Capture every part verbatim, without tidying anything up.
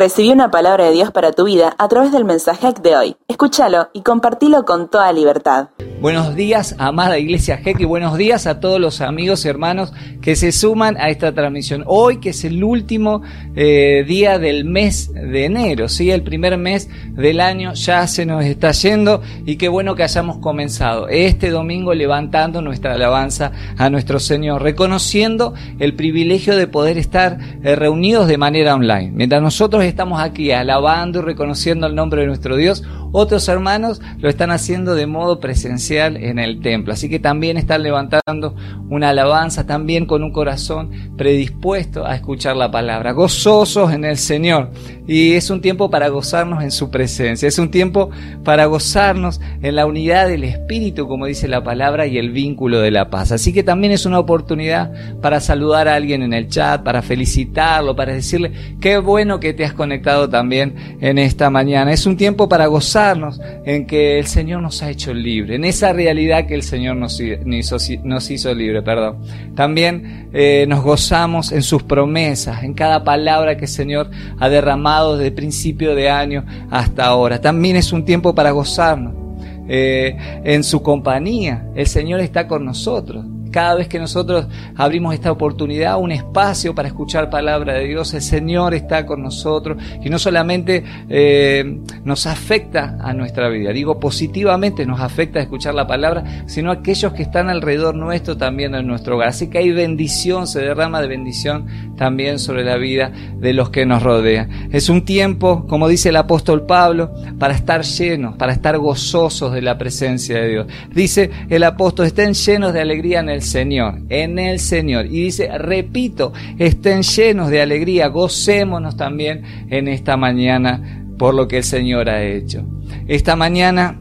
Recibí una palabra de Dios para tu vida a través del mensaje de hoy. Escúchalo y compartilo con toda libertad. Buenos días, amada Iglesia G E C, y buenos días a todos los amigos y hermanos que se suman a esta transmisión. Hoy, que es el último eh, día del mes de enero, ¿sí? El primer mes del año ya se nos está yendo, y qué bueno que hayamos comenzado este domingo levantando nuestra alabanza a nuestro Señor, reconociendo el privilegio de poder estar eh, reunidos de manera online. Mientras nosotros estamos aquí alabando y reconociendo el nombre de nuestro Dios, otros hermanos lo están haciendo de modo presencial en el templo. Así que también están levantando una alabanza, también con un corazón predispuesto a escuchar la palabra, gozosos en el Señor. Y es un tiempo para gozarnos en su presencia, es un tiempo para gozarnos en la unidad del Espíritu, como dice la palabra, y el vínculo de la paz. Así que también es una oportunidad para saludar a alguien en el chat, para felicitarlo, para decirle qué bueno que te has conectado también en esta mañana. Es un tiempo para gozar en que el Señor nos ha hecho libre, en esa realidad que el Señor nos hizo, nos hizo libre, perdón. También eh, nos gozamos en sus promesas, en cada palabra que el Señor ha derramado desde el principio de año hasta ahora. También es un tiempo para gozarnos eh, en su compañía. El Señor está con nosotros. Cada vez que nosotros abrimos esta oportunidad, un espacio para escuchar palabra de Dios, el Señor está con nosotros, y no solamente eh, nos afecta a nuestra vida, digo positivamente nos afecta a escuchar la palabra, sino a aquellos que están alrededor nuestro, también en nuestro hogar. Así que hay bendición, se derrama de bendición también sobre la vida de los que nos rodean. Es un tiempo, como dice el apóstol Pablo, para estar llenos, para estar gozosos de la presencia de Dios. Dice el apóstol, estén llenos de alegría en el Señor, en el Señor. Y dice, repito, estén llenos de alegría, gocémonos también en esta mañana por lo que el Señor ha hecho. Esta mañana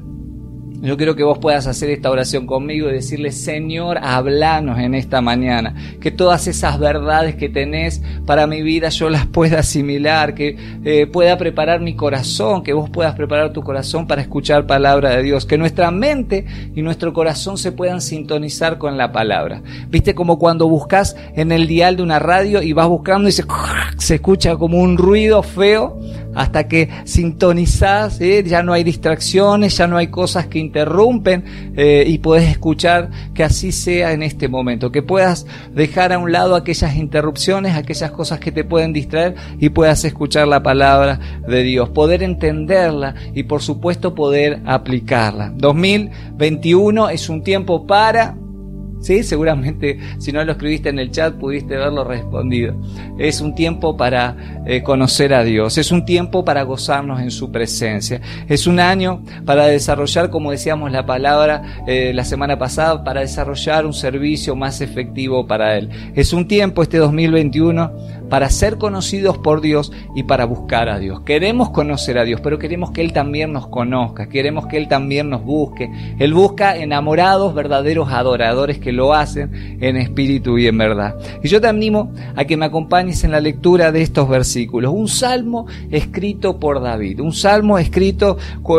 yo quiero que vos puedas hacer esta oración conmigo y decirle, Señor, hablanos en esta mañana, que todas esas verdades que tenés para mi vida yo las pueda asimilar, que eh, pueda preparar mi corazón, que vos puedas preparar tu corazón para escuchar palabra de Dios, que nuestra mente y nuestro corazón se puedan sintonizar con la palabra. ¿Viste? Como cuando buscas en el dial de una radio y vas buscando y se, se escucha como un ruido feo, hasta que sintonizás, ¿eh? Ya no hay distracciones, ya no hay cosas que interrumpen eh, y puedes escuchar. Que así sea en este momento, que puedas dejar a un lado aquellas interrupciones, aquellas cosas que te pueden distraer, y puedas escuchar la palabra de Dios, poder entenderla y por supuesto poder aplicarla. dos mil veintiuno es un tiempo para... Sí, seguramente si no lo escribiste en el chat pudiste verlo respondido. Es un tiempo para eh, conocer a Dios, es un tiempo para gozarnos en su presencia, es un año para desarrollar, como decíamos la palabra eh, la semana pasada, para desarrollar un servicio más efectivo para Él. Es un tiempo, este dos mil veintiuno, para ser conocidos por Dios y para buscar a Dios. Queremos conocer a Dios, pero queremos que Él también nos conozca, queremos que Él también nos busque. Él busca enamorados, verdaderos adoradores que lo hacen en espíritu y en verdad. Y yo te animo a que me acompañes en la lectura de estos versículos. Un salmo escrito por David, un salmo escrito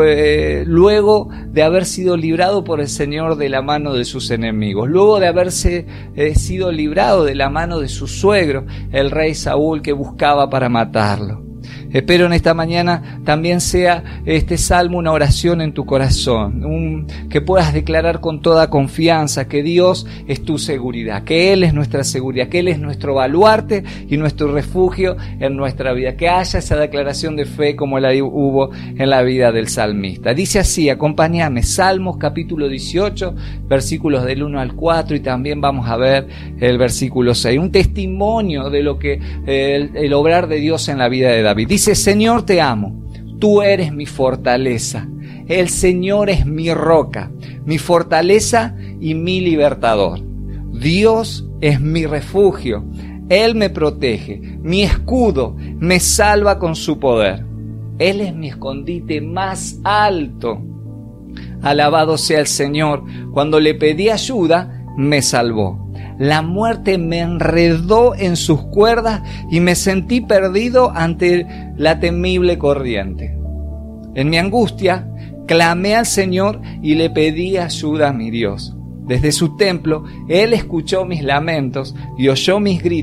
eh, luego de haber sido librado por el Señor de la mano de sus enemigos, luego de haberse eh, sido librado de la mano de su suegro, el rey Saúl, que buscaba para matarlo. Espero en esta mañana también sea este salmo una oración en tu corazón, un, que puedas declarar con toda confianza que Dios es tu seguridad, que Él es nuestra seguridad, que Él es nuestro baluarte y nuestro refugio en nuestra vida, que haya esa declaración de fe como la hubo en la vida del salmista. Dice así, acompáñame, Salmos capítulo dieciocho, versículos del uno al cuatro, y también vamos a ver el versículo seis, un testimonio de lo que eh, el, el obrar de Dios en la vida de David. Dice, Señor, te amo, tú eres mi fortaleza, el Señor es mi roca, mi fortaleza y mi libertador. Dios es mi refugio, Él me protege, mi escudo me salva con su poder. Él es mi escondite más alto. Alabado sea el Señor, cuando le pedí ayuda, me salvó. La muerte me enredó en sus cuerdas y me sentí perdido ante la temible corriente. En mi angustia, clamé al Señor y le pedí ayuda a mi Dios. Desde su templo, Él escuchó mis lamentos y oyó mis gritos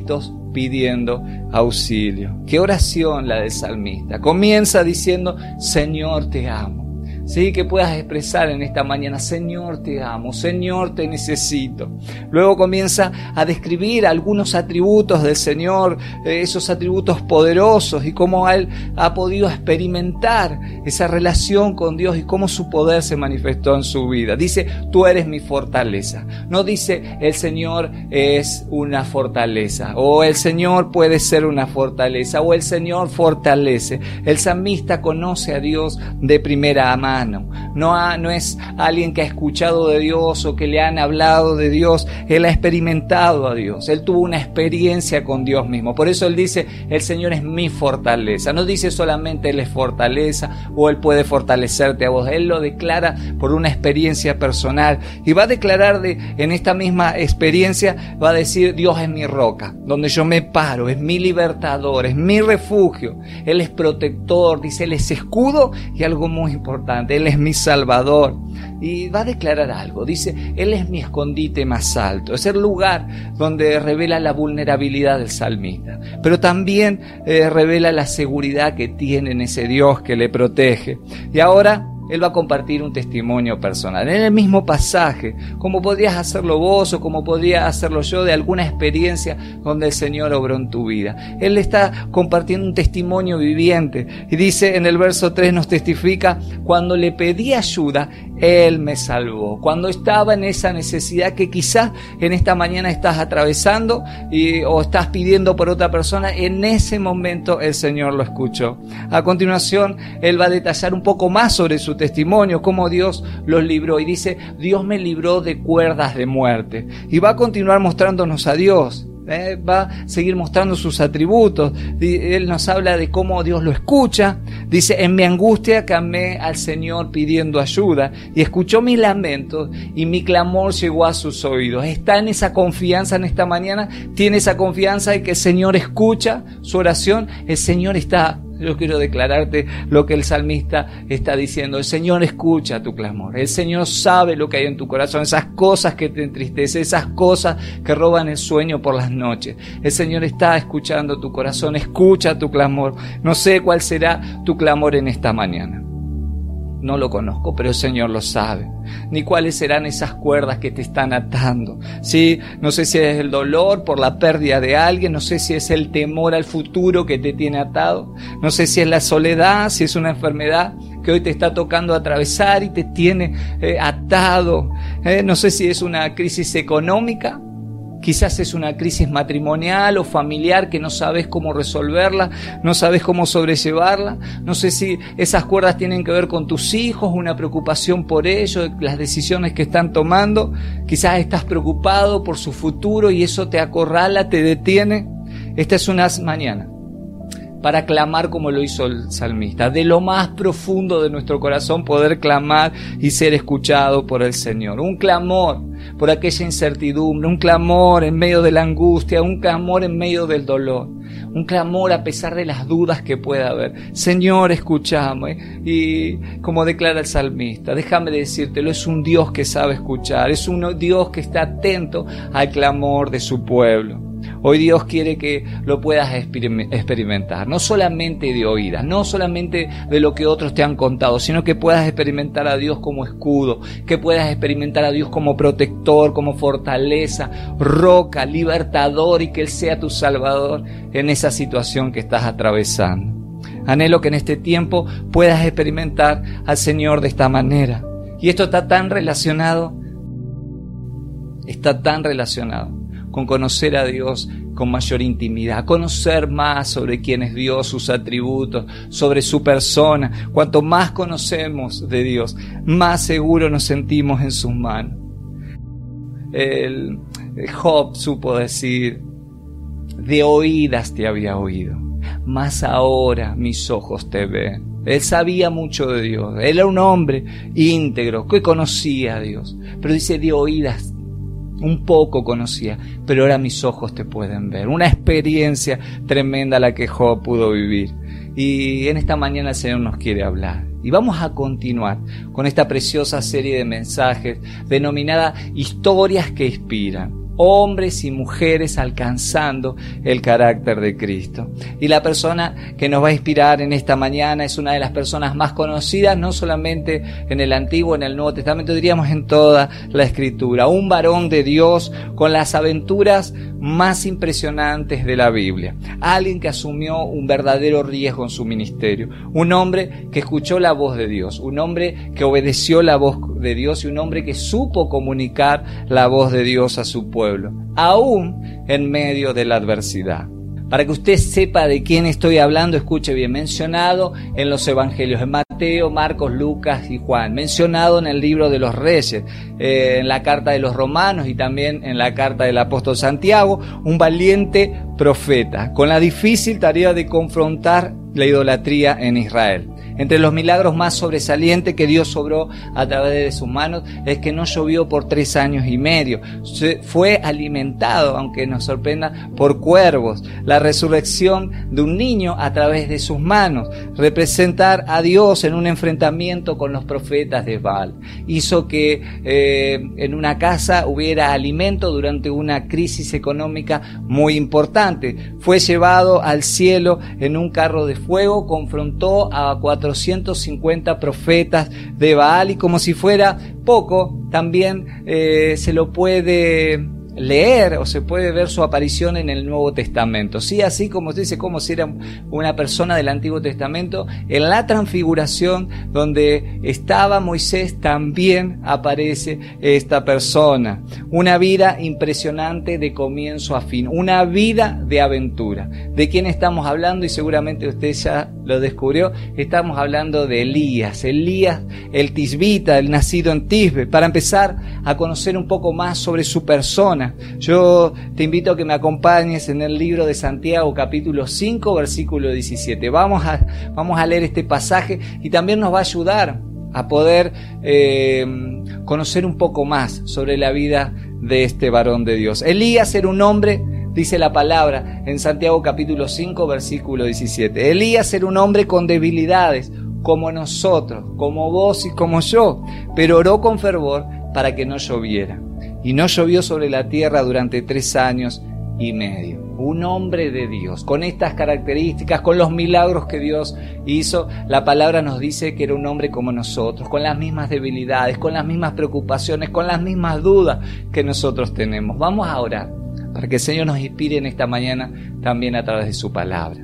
pidiendo auxilio. Qué oración la del salmista. Comienza diciendo: Señor, te amo. Sí, que puedas expresar en esta mañana: Señor, te amo, Señor, te necesito. Luego comienza a describir algunos atributos del Señor, eh, esos atributos poderosos, y cómo Él ha podido experimentar esa relación con Dios y cómo su poder se manifestó en su vida. Dice: tú eres mi fortaleza. No dice: el Señor es una fortaleza, o el Señor puede ser una fortaleza, o el Señor fortalece. El salmista conoce a Dios de primera mano. No, ha, no es alguien que ha escuchado de Dios o que le han hablado de Dios. Él ha experimentado a Dios. Él tuvo una experiencia con Dios mismo. Por eso él dice: el Señor es mi fortaleza. No dice solamente Él es fortaleza o Él puede fortalecerte a vos. Él lo declara por una experiencia personal. Y va a declarar de, en esta misma experiencia, va a decir: Dios es mi roca, donde yo me paro, es mi libertador, es mi refugio. Él es protector, dice, Él es escudo y algo muy importante: Él es mi salvador. Y va a declarar algo, dice: Él es mi escondite más alto. Es el lugar donde revela la vulnerabilidad del salmista, pero también eh, revela la seguridad que tiene en ese Dios que le protege. Y ahora él va a compartir un testimonio personal en el mismo pasaje, como podrías hacerlo vos o como podría hacerlo yo, de alguna experiencia donde el Señor obró en tu vida. Él está compartiendo un testimonio viviente y dice en el verso tres, nos testifica: cuando le pedí ayuda, Él me salvó. Cuando estaba en esa necesidad que quizás en esta mañana estás atravesando y, o estás pidiendo por otra persona, en ese momento el Señor lo escuchó. A continuación, Él va a detallar un poco más sobre su testimonio, cómo Dios los libró, y dice: Dios me libró de cuerdas de muerte. Y va a continuar mostrándonos a Dios. Eh, va a seguir mostrando sus atributos. Él nos habla de cómo Dios lo escucha. Dice: en mi angustia clamé al Señor pidiendo ayuda, y escuchó mis lamentos, y mi clamor llegó a sus oídos. Está en esa confianza en esta mañana, tiene esa confianza de que el Señor escucha su oración. El Señor está... Yo quiero declararte lo que el salmista está diciendo: el Señor escucha tu clamor, el Señor sabe lo que hay en tu corazón, esas cosas que te entristecen, esas cosas que roban el sueño por las noches. El Señor está escuchando tu corazón, escucha tu clamor. No sé cuál será tu clamor en esta mañana. No lo conozco, pero el Señor lo sabe. Ni cuáles serán esas cuerdas que te están atando. Sí, no sé si es el dolor por la pérdida de alguien, no sé si es el temor al futuro que te tiene atado, no sé si es la soledad, si es una enfermedad que hoy te está tocando atravesar y te tiene eh, atado. Eh, no sé si es una crisis económica. Quizás es una crisis matrimonial o familiar que no sabes cómo resolverla, no sabes cómo sobrellevarla. No sé si esas cuerdas tienen que ver con tus hijos, una preocupación por ellos, las decisiones que están tomando. Quizás estás preocupado por su futuro y eso te acorrala, te detiene. Esta es una mañana para clamar como lo hizo el salmista, de lo más profundo de nuestro corazón, poder clamar y ser escuchado por el Señor. Un clamor por aquella incertidumbre, un clamor en medio de la angustia, un clamor en medio del dolor, un clamor a pesar de las dudas que pueda haber. Señor, escuchame. Y como declara el salmista, déjame decírtelo, es un Dios que sabe escuchar, es un Dios que está atento al clamor de su pueblo. Hoy Dios quiere que lo puedas experimentar, no solamente de oídas, no solamente de lo que otros te han contado, sino que puedas experimentar a Dios como escudo, que puedas experimentar a Dios como protector, como fortaleza, roca, libertador, y que Él sea tu salvador en esa situación que estás atravesando. Anhelo que en este tiempo puedas experimentar al Señor de esta manera. Y esto está tan relacionado, está tan relacionado con conocer a Dios con mayor intimidad, conocer más sobre quién es Dios, sus atributos, sobre su persona. Cuanto más conocemos de Dios, más seguros nos sentimos en sus manos. El, el Job supo decir: de oídas te había oído, mas ahora mis ojos te ven. Él sabía mucho de Dios, él era un hombre íntegro que conocía a Dios, pero dice: de oídas un poco conocía, pero ahora mis ojos te pueden ver. Una experiencia tremenda la que Job pudo vivir. Y en esta mañana el Señor nos quiere hablar. Y vamos a continuar con esta preciosa serie de mensajes denominada Historias que Inspiran. hombres y mujeres alcanzando el carácter de Cristo. Y la persona que nos va a inspirar en esta mañana es una de las personas más conocidas, no solamente en el Antiguo, en el Nuevo Testamento, diríamos en toda la Escritura. Un varón de Dios con las aventuras más impresionantes de la Biblia. Alguien que asumió un verdadero riesgo en su ministerio. Un hombre que escuchó la voz de Dios. Un hombre que obedeció la voz de Dios y un hombre que supo comunicar la voz de Dios a su pueblo, aún en medio de la adversidad. Para que usted sepa de quién estoy hablando, escuche bien, mencionado en los evangelios, en Mateo, Marcos, Lucas y Juan, mencionado en el libro de los Reyes, eh, en la carta de los Romanos y también en la carta del apóstol Santiago, un valiente profeta, con la difícil tarea de confrontar la idolatría en Israel. Entre los milagros más sobresalientes que Dios obró a través de sus manos es que no llovió por tres años y medio. Se fue alimentado, aunque nos sorprenda, por cuervos. La resurrección de un niño a través de sus manos. Representar a Dios en un enfrentamiento con los profetas de Baal. Hizo que eh, en una casa hubiera alimento durante una crisis económica muy importante. Fue llevado al cielo en un carro de fuego, confrontó a cuatrocientos cincuenta profetas de Baal y como si fuera poco, también eh, se lo puede leer o se puede ver su aparición en el Nuevo Testamento. Sí, así como se dice, como si era una persona del Antiguo Testamento, en la transfiguración donde estaba Moisés también aparece esta persona. Una vida impresionante de comienzo a fin, una vida de aventura. ¿De quién estamos hablando? Y seguramente usted ya lo descubrió. Estamos hablando de Elías, Elías el tisbita, el nacido en Tisbe. Para empezar a conocer un poco más sobre su persona, yo te invito a que me acompañes en el libro de Santiago, capítulo cinco, versículo diecisiete. Vamos a, vamos a leer este pasaje y también nos va a ayudar a poder eh, conocer un poco más sobre la vida de este varón de Dios. Elías era un hombre, dice la palabra en Santiago capítulo cinco, versículo diecisiete. Elías era un hombre con debilidades, como nosotros, como vos y como yo, pero oró con fervor para que no lloviera. Y no llovió sobre la tierra durante tres años y medio. Un hombre de Dios, con estas características, con los milagros que Dios hizo, la palabra nos dice que era un hombre como nosotros, con las mismas debilidades, con las mismas preocupaciones, con las mismas dudas que nosotros tenemos. Vamos a orar para que el Señor nos inspire en esta mañana también a través de su palabra.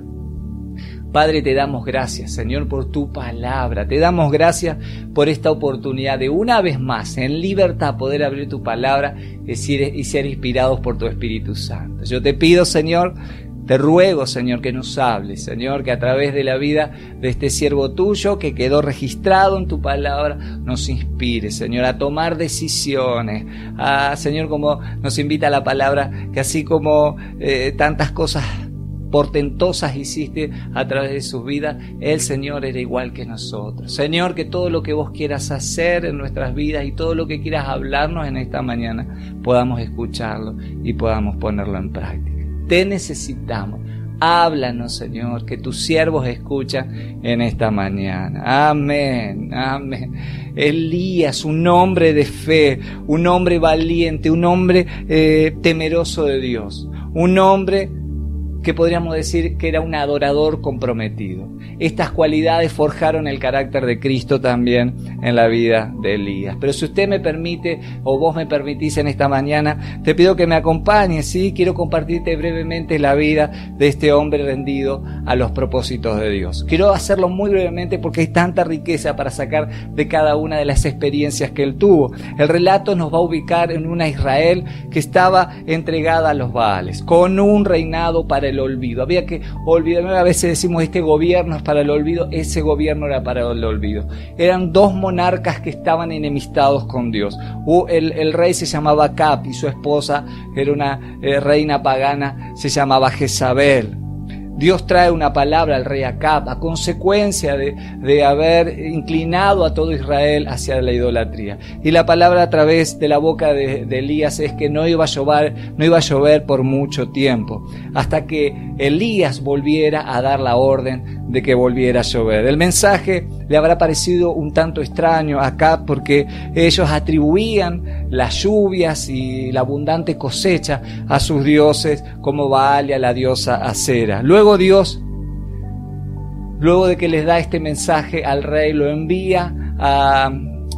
Padre, te damos gracias, Señor, por tu palabra. Te damos gracias por esta oportunidad de una vez más, en libertad, poder abrir tu palabra y ser inspirados por tu Espíritu Santo. Yo te pido, Señor, te ruego, Señor, que nos hables, Señor, que a través de la vida de este siervo tuyo, que quedó registrado en tu palabra, nos inspire, Señor, a tomar decisiones. A, Señor, como nos invita la palabra, que así como eh, tantas cosas portentosas hiciste a través de sus vidas, el Señor era igual que nosotros. Señor, que todo lo que vos quieras hacer en nuestras vidas y todo lo que quieras hablarnos en esta mañana, podamos escucharlo y podamos ponerlo en práctica. Te necesitamos. Háblanos, Señor, que tus siervos escuchan en esta mañana. Amén, amén. Elías, un hombre de fe, un hombre valiente, un hombre eh, temeroso de Dios, un hombre que podríamos decir que era un adorador comprometido. Estas cualidades forjaron el carácter de Cristo también en la vida de Elías. Pero si usted me permite, o vos me permitís en esta mañana, te pido que me acompañes, ¿sí? Quiero compartirte brevemente la vida de este hombre rendido a los propósitos de Dios. Quiero hacerlo muy brevemente porque hay tanta riqueza para sacar de cada una de las experiencias que él tuvo. El relato nos va a ubicar en una Israel que estaba entregada a los Baales, con un reinado para el el olvido. Había que olvidar, a veces decimos este gobierno es para el olvido, ese gobierno era para el olvido. Eran dos monarcas que estaban enemistados con Dios. El, el rey se llamaba Acab y su esposa era una eh, reina pagana, se llamaba Jezabel. Dios trae una palabra al rey Acab a consecuencia de, de haber inclinado a todo Israel hacia la idolatría. Y la palabra a través de la boca de, de Elías es que no iba a llover, no iba a llover por mucho tiempo, hasta que Elías volviera a dar la orden de que volviera a llover. El mensaje le habrá parecido un tanto extraño a Acab, porque ellos atribuían las lluvias y la abundante cosecha a sus dioses, como Baal y a la diosa Acera. Luego Dios, luego de que les da este mensaje al rey, lo envía a,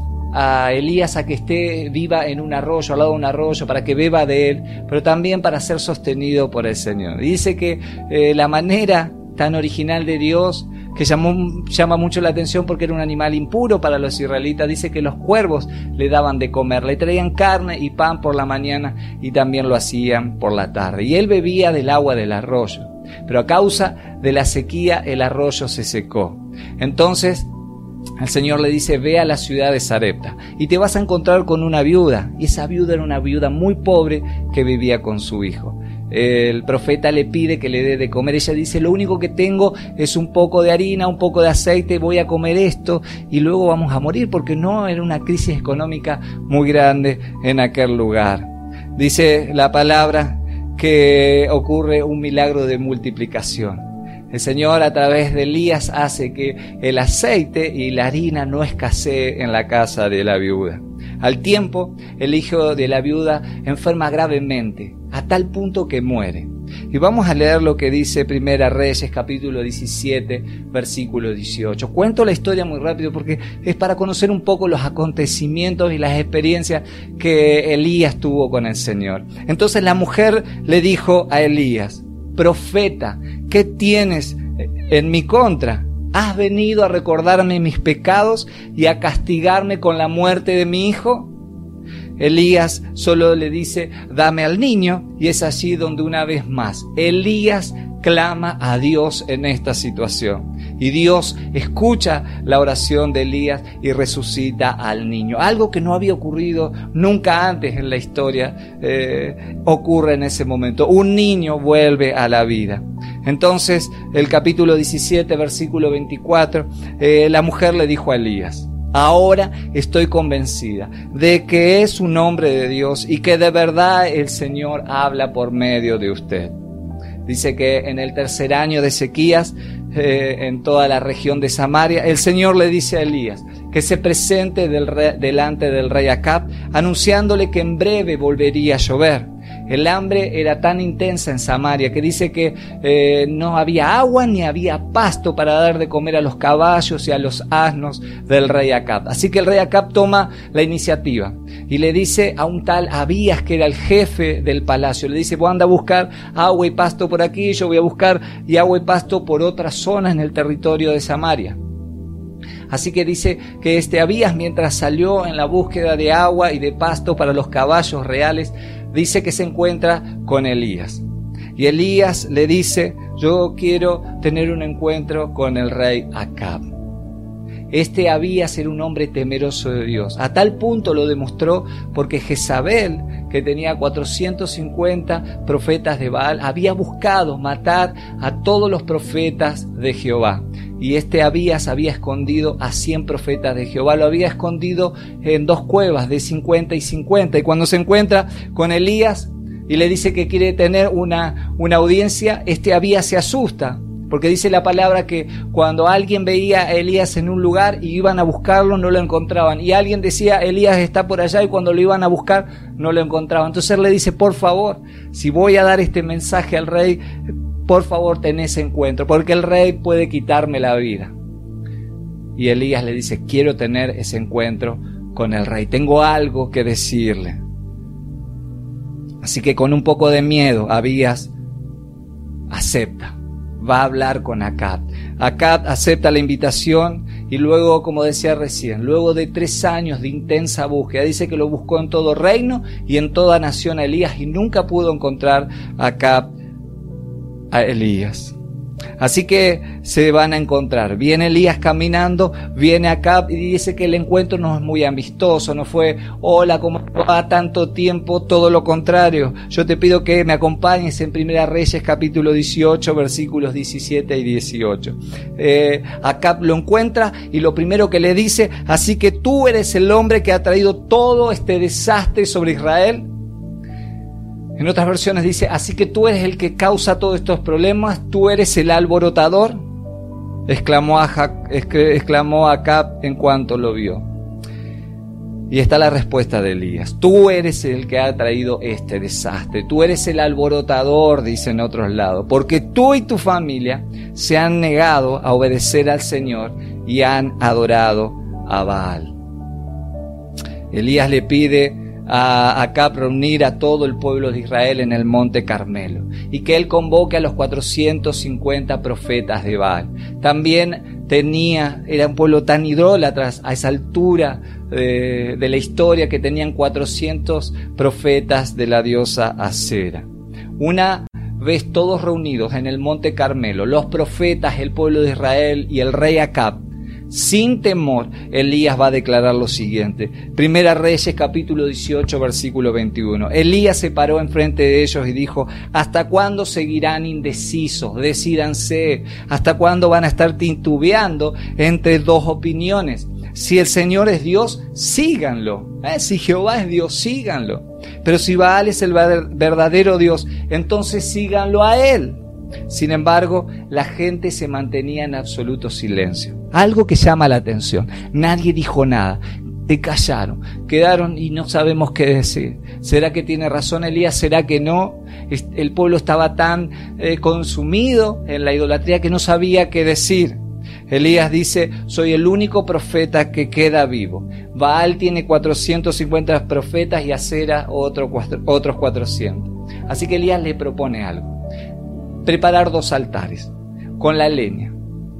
a Elías a que esté viva en un arroyo, al lado de un arroyo, para que beba de él, pero también para ser sostenido por el Señor. Y dice que eh, la manera tan original de Dios, que llamó, llama mucho la atención porque era un animal impuro para los israelitas, dice que los cuervos le daban de comer, le traían carne y pan por la mañana y también lo hacían por la tarde. Y él bebía del agua del arroyo, pero a causa de la sequía el arroyo se secó. Entonces el Señor le dice: ve a la ciudad de Sarepta y te vas a encontrar con una viuda. Y esa viuda era una viuda muy pobre que vivía con su hijo. El profeta le pide que le dé de comer. Ella dice: lo único que tengo es un poco de harina, un poco de aceite, voy a comer esto y luego vamos a morir, porque no era una crisis económica muy grande en aquel lugar. Dice la palabra que ocurre un milagro de multiplicación. El Señor, a través de Elías, hace que el aceite y la harina no escasee en la casa de la viuda. Al tiempo, el hijo de la viuda enferma gravemente, a tal punto que muere. Y vamos a leer lo que dice Primera Reyes, capítulo diecisiete, versículo dieciocho. Cuento la historia muy rápido porque es para conocer un poco los acontecimientos y las experiencias que Elías tuvo con el Señor. Entonces la mujer le dijo a Elías: profeta, ¿qué tienes en mi contra? ¿Has venido a recordarme mis pecados y a castigarme con la muerte de mi hijo? Elías solo le dice: dame al niño, y es allí donde una vez más Elías clama a Dios en esta situación. Y Dios escucha la oración de Elías y resucita al niño. Algo que no había ocurrido nunca antes en la historia eh, ocurre en ese momento. Un niño vuelve a la vida. Entonces, el capítulo diecisiete, versículo veinticuatro, eh, la mujer le dijo a Elías: ahora estoy convencida de que es un hombre de Dios y que de verdad el Señor habla por medio de usted. Dice que en el tercer año de sequías, eh, en toda la región de Samaria, el Señor le dice a Elías que se presente del rey, delante del rey Acab, anunciándole que en breve volvería a llover. El hambre era tan intensa en Samaria que dice que eh, no había agua ni había pasto para dar de comer a los caballos y a los asnos del rey Acab. Así que el rey Acab toma la iniciativa y le dice a un tal Abías, que era el jefe del palacio, le dice: vos anda a buscar agua y pasto por aquí, yo voy a buscar y agua y pasto por otras zonas en el territorio de Samaria. Así que dice que este Abías, mientras salió en la búsqueda de agua y de pasto para los caballos reales, dice que se encuentra con Elías. Y Elías le dice: yo quiero tener un encuentro con el rey Acab. Este Abías era un hombre temeroso de Dios. A tal punto lo demostró porque Jezabel, que tenía cuatrocientos cincuenta profetas de Baal, había buscado matar a todos los profetas de Jehová. Y este Abías había escondido a cien profetas de Jehová. Lo había escondido en dos cuevas de cincuenta y cincuenta. Y cuando se encuentra con Elías y le dice que quiere tener una, una audiencia, este Abías se asusta. Porque dice la palabra que cuando alguien veía a Elías en un lugar y iban a buscarlo, no lo encontraban. Y alguien decía: Elías está por allá, y cuando lo iban a buscar, no lo encontraban. Entonces él le dice: por favor, si voy a dar este mensaje al rey, por favor ten ese encuentro, porque el rey puede quitarme la vida. Y Elías le dice: quiero tener ese encuentro con el rey, tengo algo que decirle. Así que con un poco de miedo, Abías acepta. Va a hablar con Acab. Acab acepta la invitación y luego, como decía recién, luego de tres años de intensa búsqueda, dice que lo buscó en todo reino y en toda nación a Elías, y nunca pudo encontrar a Acab a Elías. Así que se van a encontrar. Viene Elías caminando, viene Acab y dice que el encuentro no es muy amistoso, no fue: hola, ¿cómo va? Tanto tiempo. Todo lo contrario. Yo te pido que me acompañes en Primera Reyes capítulo dieciocho, versículos diecisiete y dieciocho. Eh, Acab lo encuentra y lo primero que le dice: así que tú eres el hombre que ha traído todo este desastre sobre Israel. En otras versiones dice: así que tú eres el que causa todos estos problemas, tú eres el alborotador. exclamó, a Ja- exclamó Acab en cuanto lo vio. Y está la respuesta de Elías: tú eres el que ha traído este desastre, tú eres el alborotador, dice en otros lados, porque tú y tu familia se han negado a obedecer al Señor y han adorado a Baal. Elías le pide a Acab reunir a todo el pueblo de Israel en el monte Carmelo y que él convoque a los cuatrocientos cincuenta profetas de Baal. También tenía, era un pueblo tan idólatra a esa altura de, de la historia, que tenían cuatrocientos profetas de la diosa Acera. Una vez todos reunidos en el monte Carmelo, los profetas, el pueblo de Israel y el rey Acab, sin temor, Elías va a declarar lo siguiente. Primera Reyes capítulo dieciocho versículo veintiuno. Elías se paró enfrente de ellos y dijo: ¿hasta cuándo seguirán indecisos? Decídanse. ¿Hasta cuándo van a estar titubeando entre dos opiniones? Si el Señor es Dios, síganlo. ¿Eh? Si Jehová es Dios, síganlo. Pero si Baal es el verdadero Dios, entonces síganlo a él. Sin embargo, la gente se mantenía en absoluto silencio. Algo que llama la atención. Nadie dijo nada. Te callaron. Quedaron y no sabemos qué decir. ¿Será que tiene razón Elías? ¿Será que no? El pueblo estaba tan eh, consumido en la idolatría que no sabía qué decir. Elías dice: soy el único profeta que queda vivo. Baal tiene cuatrocientos cincuenta profetas y Acera otro, otros cuatrocientos. Así que Elías le propone algo: preparar dos altares, con la leña,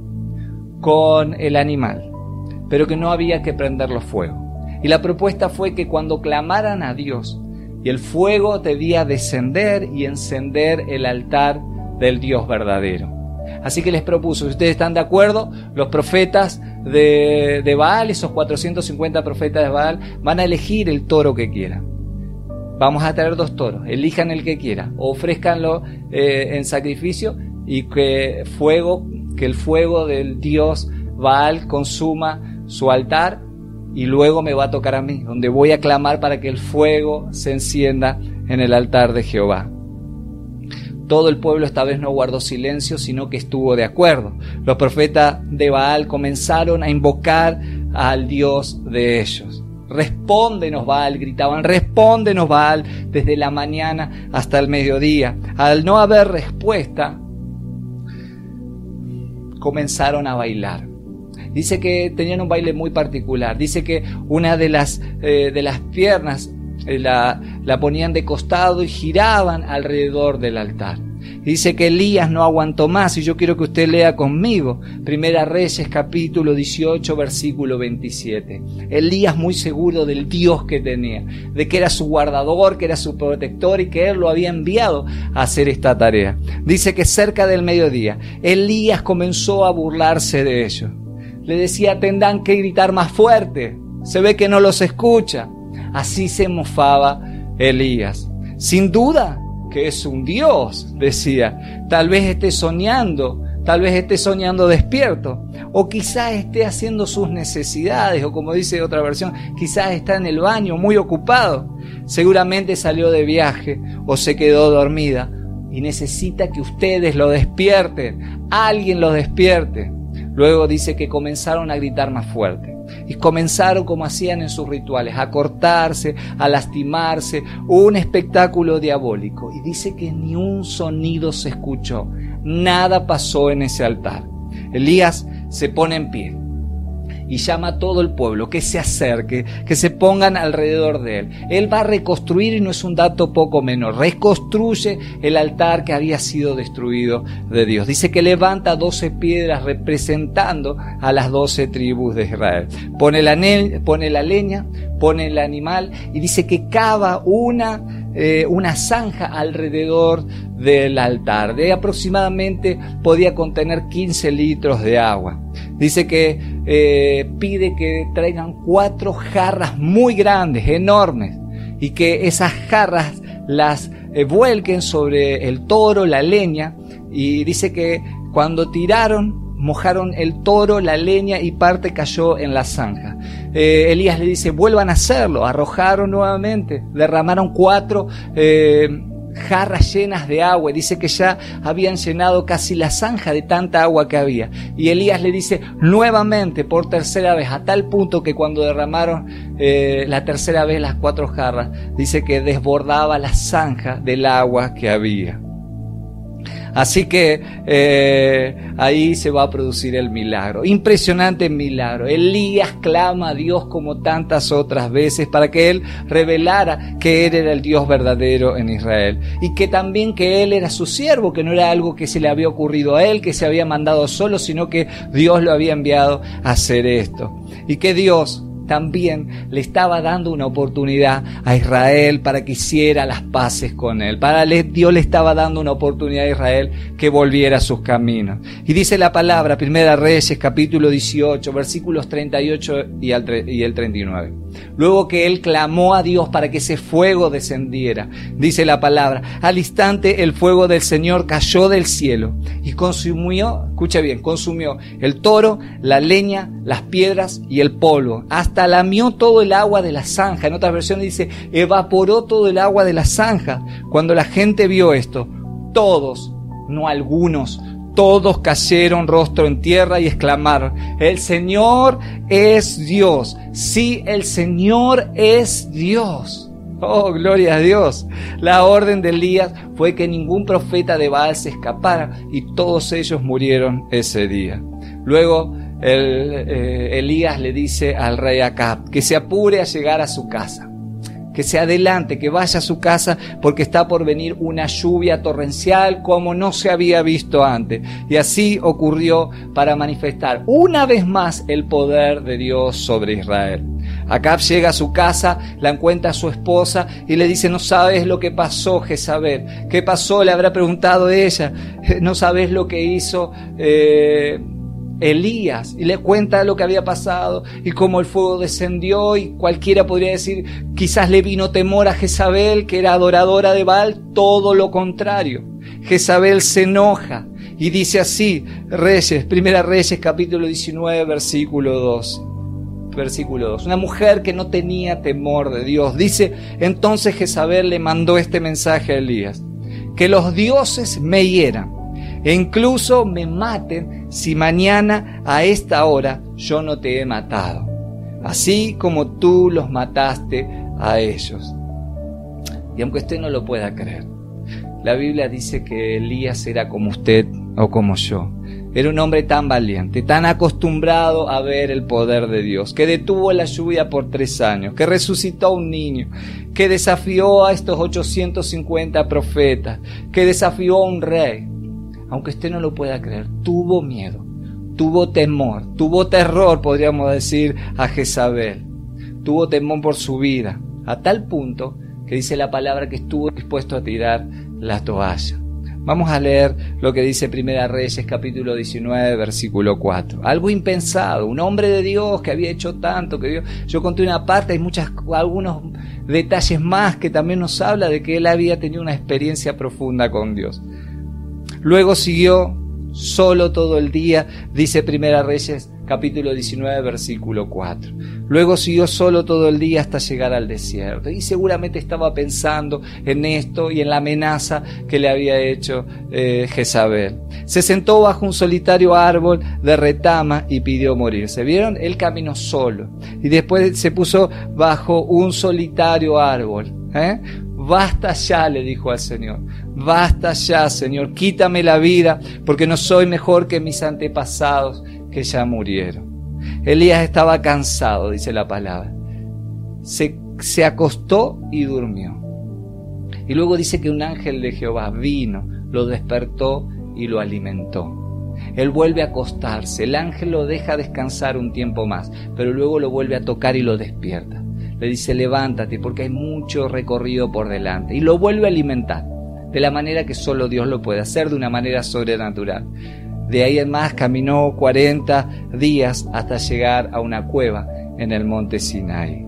con el animal, pero que no había que prenderlo fuego. Y la propuesta fue que cuando clamaran a Dios, y el fuego debía descender y encender el altar del Dios verdadero. Así que les propuso: si ustedes están de acuerdo, los profetas de, de Baal, esos cuatrocientos cincuenta profetas de Baal, van a elegir el toro que quieran. Vamos a traer dos toros, elijan el que quieran, ofrézcanlo eh, en sacrificio, y que fuego, que el fuego del dios Baal consuma su altar, y luego me va a tocar a mí, donde voy a clamar para que el fuego se encienda en el altar de Jehová. Todo el pueblo esta vez no guardó silencio, sino que estuvo de acuerdo. Los profetas de Baal comenzaron a invocar al dios de ellos. Respóndenos, Baal, gritaban, respóndenos, Baal, desde la mañana hasta el mediodía. Al no haber respuesta, comenzaron a bailar. Dice que tenían un baile muy particular. Dice que una de las, eh, de las piernas eh, la, la ponían de costado y giraban alrededor del altar. Dice que Elías no aguantó más, y yo quiero que usted lea conmigo Primera Reyes capítulo dieciocho versículo veintisiete. Elías, muy seguro del Dios que tenía, de que era su guardador, que era su protector y que él lo había enviado a hacer esta tarea. Dice que cerca del mediodía Elías comenzó a burlarse de ellos. Le decía: tendrán que gritar más fuerte, se ve que no los escucha. Así se mofaba Elías. Sin duda que es un Dios, decía. Tal vez esté soñando, tal vez esté soñando despierto, o quizás esté haciendo sus necesidades, o como dice otra versión, quizás está en el baño muy ocupado. Seguramente salió de viaje o se quedó dormida y necesita que ustedes lo despierten, alguien lo despierte. Luego dice que comenzaron a gritar más fuerte. Y comenzaron, como hacían en sus rituales, a cortarse, a lastimarse, un espectáculo diabólico. Y dice que ni un sonido se escuchó, nada pasó en ese altar. Elías se pone en pie y llama a todo el pueblo que se acerque, que se pongan alrededor de él. Él va a reconstruir, y no es un dato poco menor, reconstruye el altar que había sido destruido de Dios. Dice que levanta doce piedras representando a las doce tribus de Israel. Pone la, ne- pone la leña, pone el animal, y dice que cava una, eh, una zanja alrededor del altar. De aproximadamente podía contener quince litros de agua. Dice que eh, pide que traigan cuatro jarras muy grandes, enormes, y que esas jarras las eh, vuelquen sobre el toro, la leña, y dice que cuando tiraron, mojaron el toro, la leña, y parte cayó en la zanja. Eh, Elías le dice: vuelvan a hacerlo. Arrojaron nuevamente, derramaron cuatro eh, jarras llenas de agua. Dice que ya habían llenado casi la zanja de tanta agua que había. Y Elías le dice nuevamente por tercera vez, a tal punto que cuando derramaron eh, la tercera vez las cuatro jarras, dice que desbordaba la zanja del agua que había. Así que eh, ahí se va a producir el milagro. Impresionante milagro. Elías clama a Dios como tantas otras veces para que Él revelara que Él era el Dios verdadero en Israel. Y que también que Él era su siervo, que no era algo que se le había ocurrido a Él, que se había mandado solo, sino que Dios lo había enviado a hacer esto. Y que Dios también le estaba dando una oportunidad a Israel para que hiciera las paces con él. Para le, Dios le estaba dando una oportunidad a Israel que volviera a sus caminos. Y dice la palabra, Primera Reyes, capítulo dieciocho, versículos treinta y ocho y el treinta y nueve. Luego que él clamó a Dios para que ese fuego descendiera, dice la palabra, al instante el fuego del Señor cayó del cielo y consumió, escucha bien, consumió el toro, la leña, las piedras y el polvo, hasta lamió todo el agua de la zanja. En otras versiones dice, evaporó todo el agua de la zanja. Cuando la gente vio esto, todos, no algunos, todos cayeron rostro en tierra y exclamaron, el Señor es Dios. Sí, el Señor es Dios. Oh, gloria a Dios. La orden de Elías fue que ningún profeta de Baal se escapara y todos ellos murieron ese día. Luego el, eh, Elías le dice al rey Acab que se apure a llegar a su casa, que se adelante, que vaya a su casa porque está por venir una lluvia torrencial como no se había visto antes. Y así ocurrió para manifestar una vez más el poder de Dios sobre Israel. Acab llega a su casa, la encuentra a su esposa y le dice, no sabes lo que pasó, Jezabel. ¿Qué pasó? Le habrá preguntado ella. No sabes lo que hizo eh, Elías. Y le cuenta lo que había pasado y cómo el fuego descendió, y cualquiera podría decir, quizás le vino temor a Jezabel, que era adoradora de Baal. Todo lo contrario. Jezabel se enoja y dice así, Reyes, Primera Reyes, capítulo diecinueve, versículo dos. Versículo dos. Una mujer que no tenía temor de Dios. Dice, entonces Jezabel le mandó este mensaje a Elías: que los dioses me hieran e incluso me maten si mañana a esta hora yo no te he matado, así como tú los mataste a ellos. Y aunque usted no lo pueda creer, la Biblia dice que Elías era como usted o como yo. Era un hombre tan valiente, tan acostumbrado a ver el poder de Dios, que detuvo la lluvia por tres años, que resucitó a un niño, que desafió a estos ochocientos cincuenta profetas, que desafió a un rey. Aunque usted no lo pueda creer, tuvo miedo, tuvo temor, tuvo terror, podríamos decir, a Jezabel. Tuvo temor por su vida, a tal punto que dice la palabra que estuvo dispuesto a tirar la toalla. Vamos a leer lo que dice Primera Reyes, capítulo diecinueve, versículo cuatro. Algo impensado, un hombre de Dios que había hecho tanto, que Dios, yo conté una parte, hay muchas, algunos detalles más que también nos habla de que él había tenido una experiencia profunda con Dios. Luego siguió solo todo el día, dice Primera Reyes, capítulo diecinueve, versículo cuatro. Luego siguió solo todo el día hasta llegar al desierto. Y seguramente estaba pensando en esto y en la amenaza que le había hecho eh, Jezabel. Se sentó bajo un solitario árbol de retama y pidió morirse. ¿Vieron? Él caminó solo. Y después se puso bajo un solitario árbol. ¿Eh? Basta ya, le dijo al Señor. Basta ya, Señor. Quítame la vida, porque no soy mejor que mis antepasados que ya murieron. Elías estaba cansado, dice la palabra. Se, se acostó y durmió. Y luego dice que un ángel de Jehová vino, lo despertó y lo alimentó. Él vuelve a acostarse. El ángel lo deja descansar un tiempo más, pero luego lo vuelve a tocar y lo despierta. Le dice, levántate porque hay mucho recorrido por delante. Y lo vuelve a alimentar de la manera que solo Dios lo puede hacer, de una manera sobrenatural. De ahí en más caminó cuarenta días hasta llegar a una cueva en el monte Sinaí.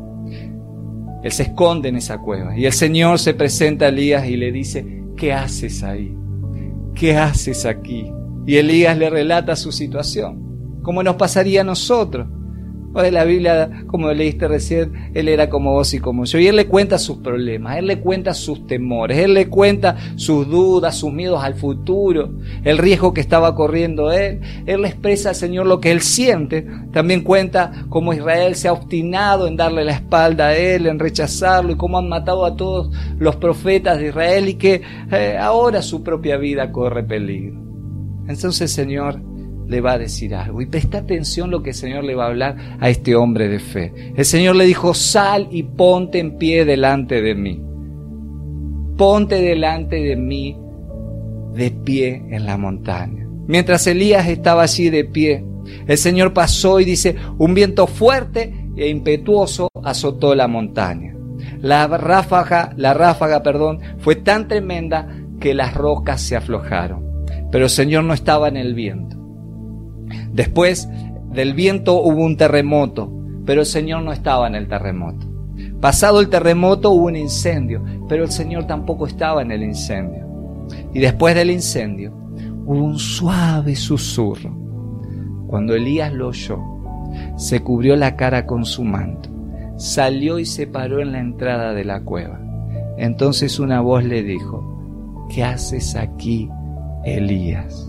Él se esconde en esa cueva y el Señor se presenta a Elías y le dice, ¿qué haces ahí? ¿Qué haces aquí? Y Elías le relata su situación, como nos pasaría a nosotros. O de la Biblia, como leíste recién, él era como vos y como yo. Y él le cuenta sus problemas, él le cuenta sus temores, él le cuenta sus dudas, sus miedos al futuro, el riesgo que estaba corriendo él. Él le expresa al Señor lo que él siente. También cuenta cómo Israel se ha obstinado en darle la espalda a él, en rechazarlo, y cómo han matado a todos los profetas de Israel y que eh, ahora su propia vida corre peligro. Entonces, Señor, le va a decir algo, y presta atención lo que el Señor le va a hablar a este hombre de fe. El Señor le dijo: sal y ponte en pie delante de mí. Ponte delante de mí de pie en la montaña. Mientras Elías estaba allí de pie, el Señor pasó y dice: un viento fuerte e impetuoso azotó la montaña. La ráfaga, la ráfaga, perdón, fue tan tremenda que las rocas se aflojaron. Pero el Señor no estaba en el viento. Después del viento hubo un terremoto, pero el Señor no estaba en el terremoto. Pasado el terremoto hubo un incendio, pero el Señor tampoco estaba en el incendio. Y después del incendio hubo un suave susurro. Cuando Elías lo oyó, se cubrió la cara con su manto, salió y se paró en la entrada de la cueva. Entonces una voz le dijo: ¿qué haces aquí, Elías?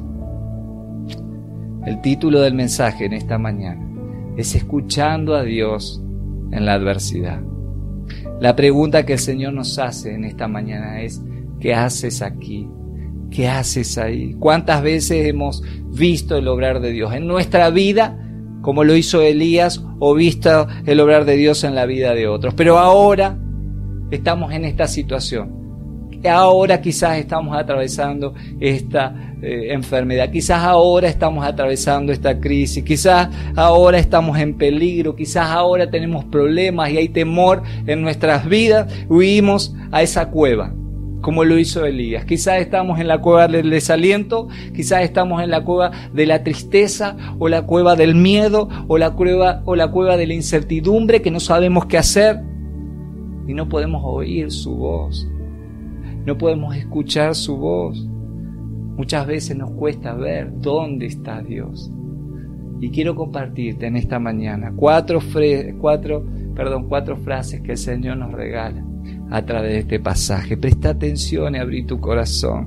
El título del mensaje en esta mañana es Escuchando a Dios en la adversidad. La pregunta que el Señor nos hace en esta mañana es: ¿qué haces aquí? ¿Qué haces ahí? ¿Cuántas veces hemos visto el obrar de Dios en nuestra vida, como lo hizo Elías, o visto el obrar de Dios en la vida de otros? Pero ahora estamos en esta situación. Ahora quizás estamos atravesando esta eh, enfermedad, quizás ahora estamos atravesando esta crisis, quizás ahora estamos en peligro, quizás ahora tenemos problemas y hay temor en nuestras vidas. Huimos a esa cueva, como lo hizo Elías. Quizás estamos en la cueva del desaliento, quizás estamos en la cueva de la tristeza, o la cueva del miedo, o la cueva, o la cueva de la incertidumbre, que no sabemos qué hacer y no podemos oír su voz. No podemos escuchar su voz. Muchas veces nos cuesta ver dónde está Dios. Y quiero compartirte en esta mañana cuatro, fre- cuatro, perdón, cuatro frases que el Señor nos regala a través de este pasaje. Presta atención y abrí tu corazón.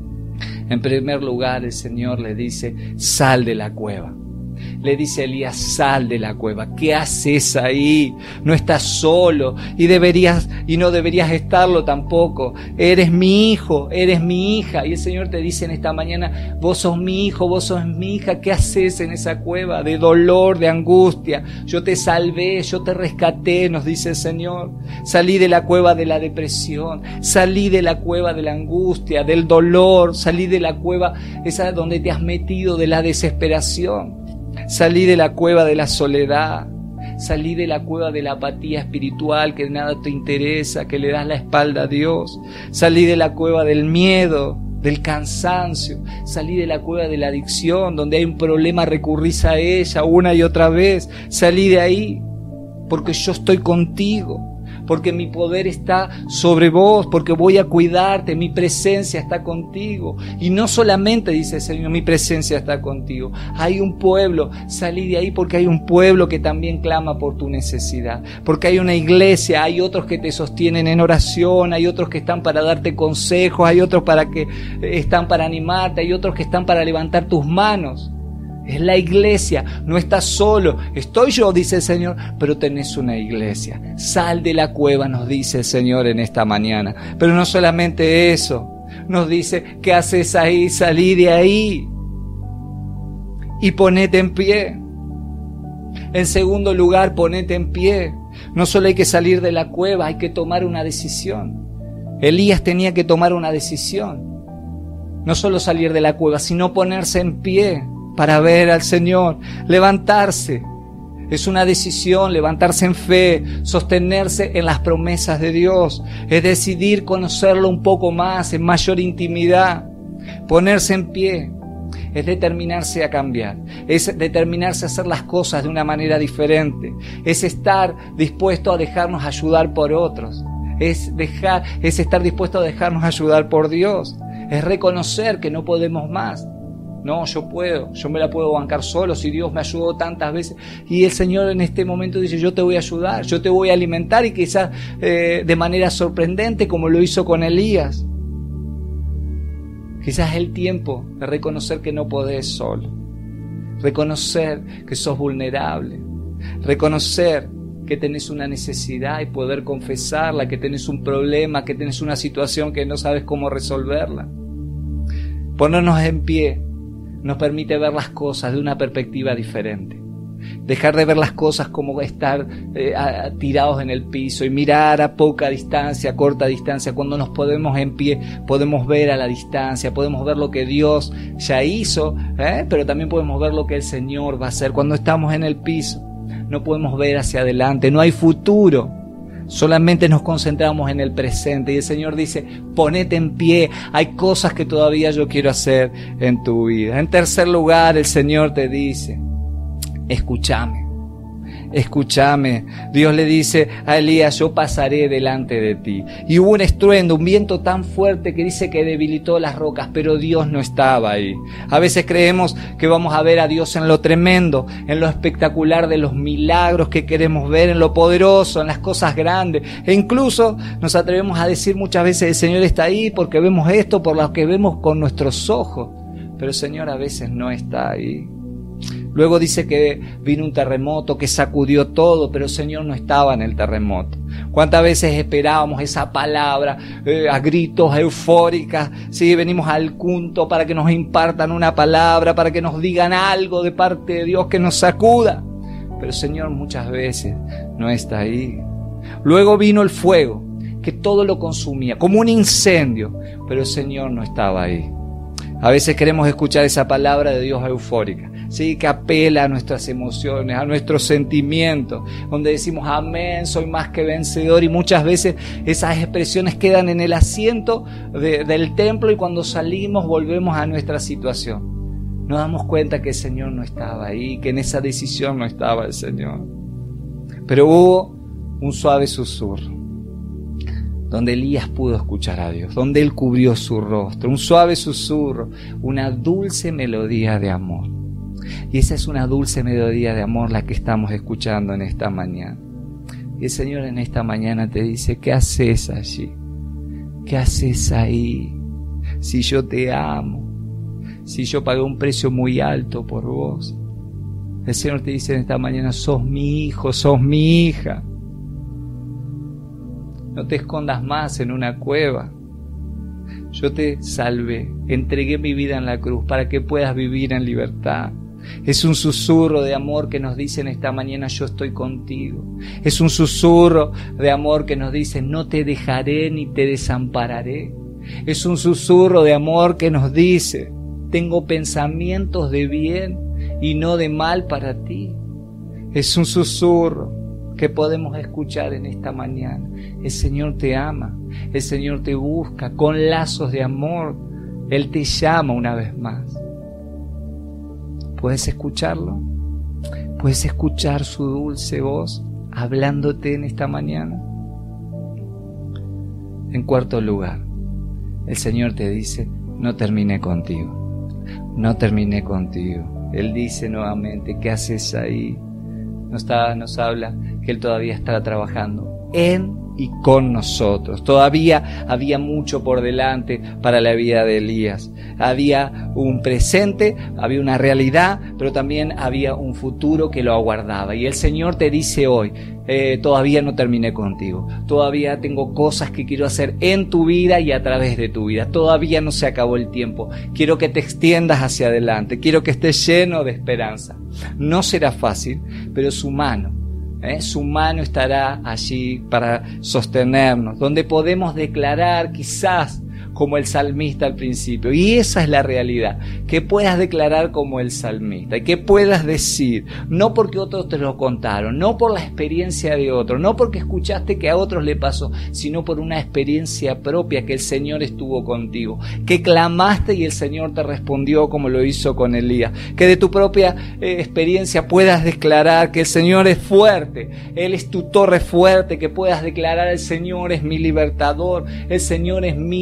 En primer lugar, el Señor le dice: sal de la cueva. Le dice a Elías: sal de la cueva. ¿Qué haces ahí? No estás solo y deberías y no deberías estarlo tampoco. Eres mi hijo, eres mi hija. Y el Señor te dice en esta mañana: vos sos mi hijo, vos sos mi hija. ¿Qué haces en esa cueva de dolor, de angustia? Yo te salvé, yo te rescaté, nos dice el Señor. Salí de la cueva de la depresión, salí de la cueva de la angustia, del dolor, salí de la cueva esa donde te has metido, de la desesperación. Salí de la cueva de la soledad, salí de la cueva de la apatía espiritual, que nada te interesa, que le das la espalda a Dios. Salí de la cueva del miedo, del cansancio, salí de la cueva de la adicción, donde hay un problema recurrís a ella una y otra vez. Salí de ahí porque yo estoy contigo, porque mi poder está sobre vos, porque voy a cuidarte, mi presencia está contigo. Y no solamente, dice el Señor, mi presencia está contigo. Hay un pueblo, salí de ahí porque hay un pueblo que también clama por tu necesidad, porque hay una iglesia, hay otros que te sostienen en oración, hay otros que están para darte consejos, hay otros para que están para animarte, hay otros que están para levantar tus manos. Es la iglesia, no estás solo. Estoy yo, dice el Señor, pero tenés una iglesia. Sal de la cueva, nos dice el Señor en esta mañana. Pero no solamente eso, nos dice: ¿qué haces ahí? Salí de ahí y ponete en pie. En segundo lugar, ponete en pie. No solo hay que salir de la cueva, hay que tomar una decisión. Elías tenía que tomar una decisión. No solo salir de la cueva, sino ponerse en pie para ver al Señor, levantarse. Es una decisión, levantarse en fe, sostenerse en las promesas de Dios. Es decidir conocerlo un poco más, en mayor intimidad. Ponerse en pie es determinarse a cambiar, es determinarse a hacer las cosas de una manera diferente, es estar dispuesto a dejarnos ayudar por otros, es, dejar, es estar dispuesto a dejarnos ayudar por Dios, es reconocer que no podemos más, No, yo puedo, yo me la puedo bancar solo, si Dios me ayudó tantas veces. Y el Señor en este momento dice, yo te voy a ayudar, yo te voy a alimentar, y quizás eh, de manera sorprendente, como lo hizo con Elías. Quizás es el tiempo de reconocer que no podés solo, reconocer que sos vulnerable, reconocer que tenés una necesidad y poder confesarla, que tenés un problema, que tenés una situación que no sabes cómo resolverla. Ponernos en pie nos permite ver las cosas de una perspectiva diferente. Dejar de ver las cosas como estar eh, a, tirados en el piso y mirar a poca distancia, a corta distancia. Cuando nos ponemos en pie, podemos ver a la distancia, podemos ver lo que Dios ya hizo, ¿eh? pero también podemos ver lo que el Señor va a hacer. Cuando estamos en el piso, no podemos ver hacia adelante, no hay futuro. Solamente nos concentramos en el presente, y el Señor dice, ponete en pie, hay cosas que todavía yo quiero hacer en tu vida. En tercer lugar, el Señor te dice, escúchame, escúchame. Dios le dice a Elías, yo pasaré delante de ti. Y hubo un estruendo, un viento tan fuerte que dice que debilitó las rocas, pero Dios no estaba ahí. A veces creemos que vamos a ver a Dios en lo tremendo, en lo espectacular de los milagros que queremos ver, en lo poderoso, en las cosas grandes. E incluso nos atrevemos a decir muchas veces, el Señor está ahí porque vemos esto, por lo que vemos con nuestros ojos. Pero el Señor a veces no está ahí. Luego dice que vino un terremoto que sacudió todo, pero el Señor no estaba en el terremoto. ¿Cuántas veces esperábamos esa palabra eh, a gritos, eufóricas? Sí, venimos al culto para que nos impartan una palabra, para que nos digan algo de parte de Dios que nos sacuda. Pero el Señor muchas veces no está ahí. Luego vino el fuego, que todo lo consumía, como un incendio, pero el Señor no estaba ahí. A veces queremos escuchar esa palabra de Dios eufórica, sí, que apela a nuestras emociones, a nuestros sentimientos, donde decimos amén, soy más que vencedor, y muchas veces esas expresiones quedan en el asiento de, del templo, y cuando salimos volvemos a nuestra situación. Nos damos cuenta que el Señor no estaba ahí, que en esa decisión no estaba el Señor. Pero hubo un suave susurro, donde Elías pudo escuchar a Dios, donde Él cubrió su rostro, un suave susurro, una dulce melodía de amor. Y esa es una dulce melodía de amor la que estamos escuchando en esta mañana. Y el Señor en esta mañana te dice, ¿qué haces allí? ¿Qué haces ahí? Si yo te amo, si yo pagué un precio muy alto por vos. El Señor te dice en esta mañana, sos mi hijo, sos mi hija. No te escondas más en una cueva. Yo te salvé, entregué mi vida en la cruz para que puedas vivir en libertad. Es un susurro de amor que nos dice en esta mañana, yo estoy contigo. Es un susurro de amor que nos dice, no te dejaré ni te desampararé. Es un susurro de amor que nos dice, tengo pensamientos de bien y no de mal para ti. Es un susurro que podemos escuchar en esta mañana. El Señor te ama, el Señor te busca con lazos de amor. Él te llama una vez más. ¿Puedes escucharlo? ¿Puedes escuchar su dulce voz hablándote en esta mañana? En cuarto lugar, el Señor te dice, no terminé contigo, no terminé contigo. Él dice nuevamente, ¿qué haces ahí? Nos, está, nos habla que Él todavía está trabajando en y con nosotros. Todavía había mucho por delante para la vida de Elías. Había un presente, había una realidad, pero también había un futuro que lo aguardaba. Y el Señor te dice hoy, eh, todavía no terminé contigo. Todavía tengo cosas que quiero hacer en tu vida y a través de tu vida. Todavía no se acabó el tiempo. Quiero que te extiendas hacia adelante. Quiero que estés lleno de esperanza. No será fácil, pero su mano ¿Eh? Su mano estará allí para sostenernos, donde podemos declarar quizás como el salmista al principio. Y esa es la realidad, que puedas declarar como el salmista y que puedas decir, no porque otros te lo contaron, no por la experiencia de otros, no porque escuchaste que a otros le pasó, sino por una experiencia propia que el Señor estuvo contigo, que clamaste y el Señor te respondió como lo hizo con Elías. Que de tu propia eh, experiencia puedas declarar que el Señor es fuerte, Él es tu torre fuerte, que puedas declarar el Señor es mi libertador, el Señor es mi salvador.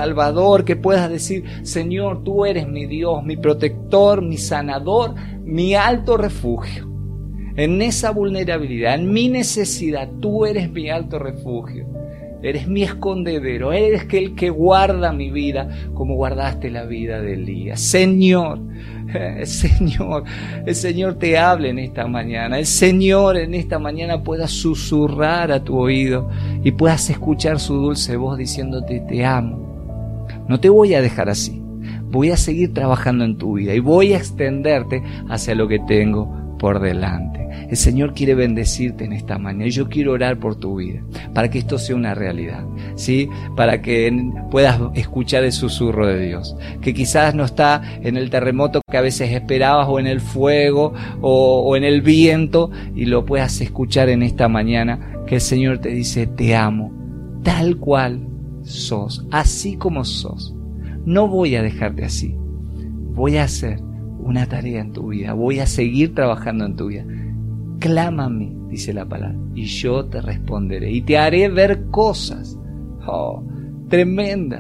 Salvador, que puedas decir, Señor, tú eres mi Dios, mi protector, mi sanador, mi alto refugio. En esa vulnerabilidad, en mi necesidad, tú eres mi alto refugio. Eres mi escondedero, eres el que guarda mi vida como guardaste la vida de Elías. Señor, eh, Señor, el Señor te hable en esta mañana. El Señor en esta mañana pueda susurrar a tu oído y puedas escuchar su dulce voz diciéndote te amo. No te voy a dejar así. Voy a seguir trabajando en tu vida y voy a extenderte hacia lo que tengo por delante. El Señor quiere bendecirte en esta mañana y yo quiero orar por tu vida para que esto sea una realidad, ¿sí? Para que puedas escuchar el susurro de Dios, que quizás no está en el terremoto que a veces esperabas o en el fuego o, o en el viento, y lo puedas escuchar en esta mañana, que el Señor te dice te amo tal cual sos, así como sos. No voy a dejarte así, voy a hacer una tarea en tu vida, voy a seguir trabajando en tu vida. Clama a mí, dice la palabra, y yo te responderé y te haré ver cosas oh, tremendas,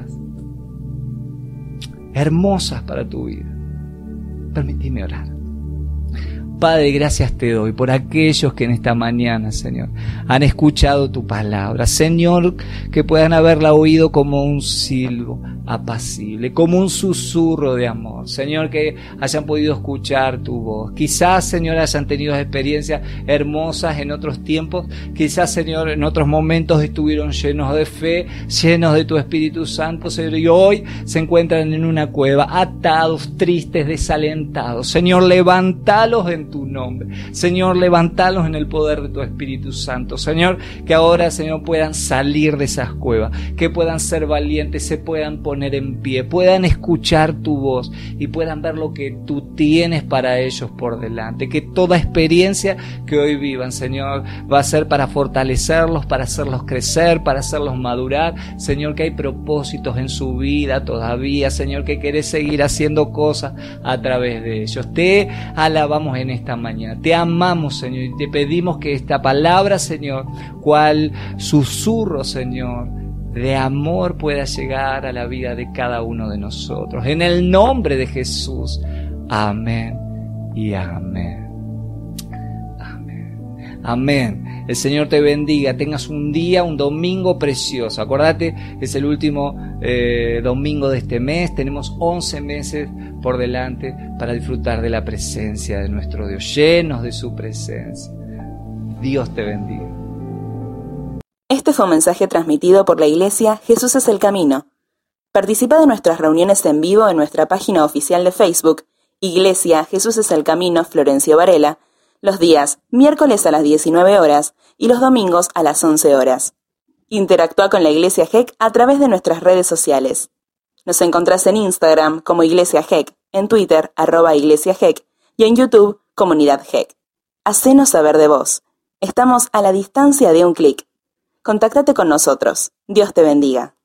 hermosas para tu vida. Permíteme orar. Padre, gracias te doy por aquellos que en esta mañana, Señor, han escuchado tu palabra. Señor, que puedan haberla oído como un silbo apacible, como un susurro de amor. Señor, que hayan podido escuchar tu voz. Quizás, Señor, hayan tenido experiencias hermosas en otros tiempos. Quizás, Señor, en otros momentos estuvieron llenos de fe, llenos de tu Espíritu Santo, Señor, y hoy se encuentran en una cueva, atados, tristes, desalentados. Señor, levántalos en tu nombre. Señor, levántalos en el poder de tu Espíritu Santo. Señor, que ahora, Señor, puedan salir de esas cuevas, que puedan ser valientes, se puedan poner en pie, puedan escuchar tu voz y puedan ver lo que tú tienes para ellos por delante. Que toda experiencia que hoy vivan, Señor, va a ser para fortalecerlos, para hacerlos crecer, para hacerlos madurar. Señor, que hay propósitos en su vida todavía, Señor, que querés seguir haciendo cosas a través de ellos. Te alabamos en esta mañana, te amamos, Señor, y te pedimos que esta palabra, Señor, cual susurro, Señor, de amor pueda llegar a la vida de cada uno de nosotros. En el nombre de Jesús. Amén y amén. Amén. Amén. El Señor te bendiga. Tengas un día, un domingo precioso. Acordate, es el último eh, domingo de este mes. Tenemos once meses por delante para disfrutar de la presencia de nuestro Dios, llenos de su presencia. Dios te bendiga. Este fue un mensaje transmitido por la Iglesia Jesús es el Camino. Participa de nuestras reuniones en vivo en nuestra página oficial de Facebook, Iglesia Jesús es el Camino Florencio Varela, los días miércoles a las diecinueve horas y los domingos a las once horas. Interactúa con la Iglesia G E C a través de nuestras redes sociales. Nos encontrás en Instagram como Iglesia G E C, en Twitter arroba Iglesia G E C y en YouTube Comunidad G E C. Hacenos saber de vos. Estamos a la distancia de un clic. Contáctate con nosotros. Dios te bendiga.